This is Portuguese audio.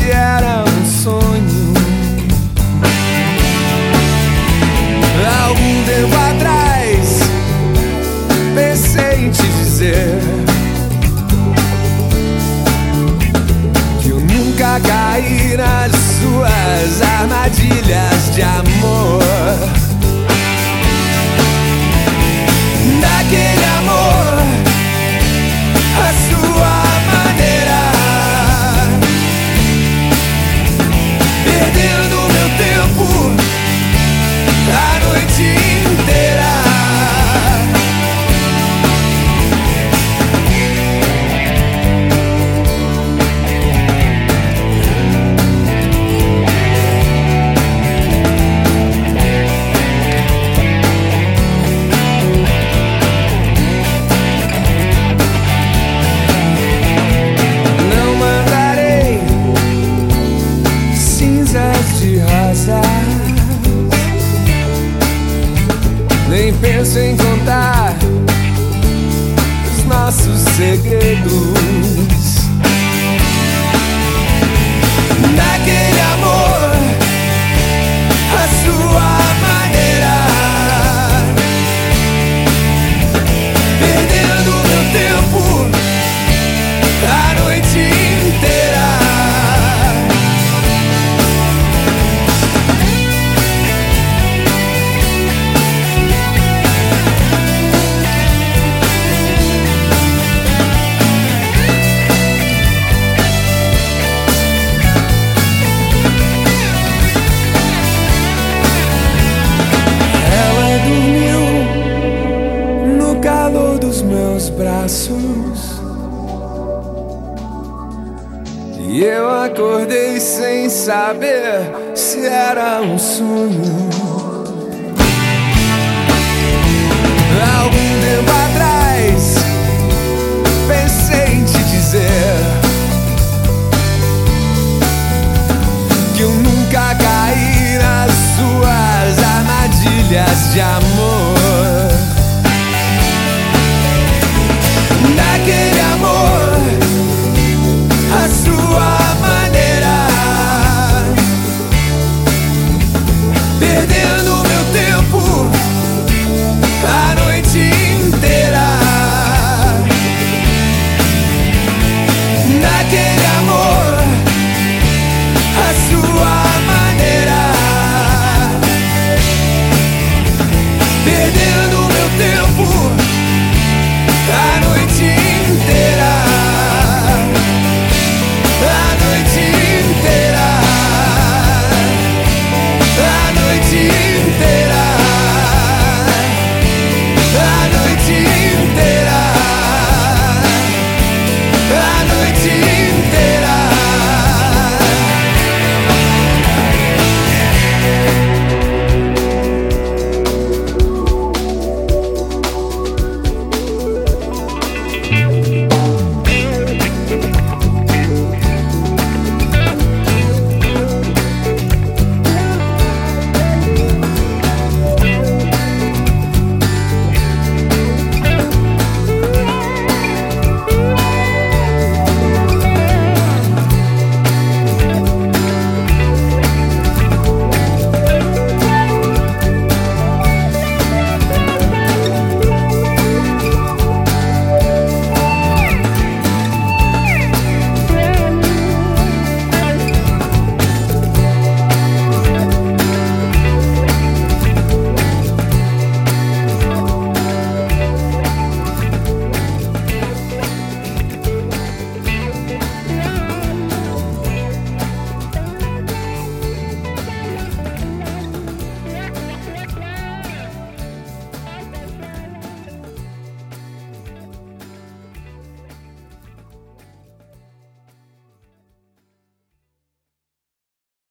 se era um sonho. Algum tempo atrás pensei em te dizer que eu nunca caí nas suas armadilhas de amor. Daquele amor, a sua maneira, perdendo meu tempo a noite inteira. Nem penso em contar os nossos segredos. Daquele amor, a sua maneira, perdendo meu tempo a noite inteira. Meus braços, e eu acordei sem saber se era um sonho. Algum tempo atrás pensei em te dizer que eu nunca caí nas suas armadilhas de amor.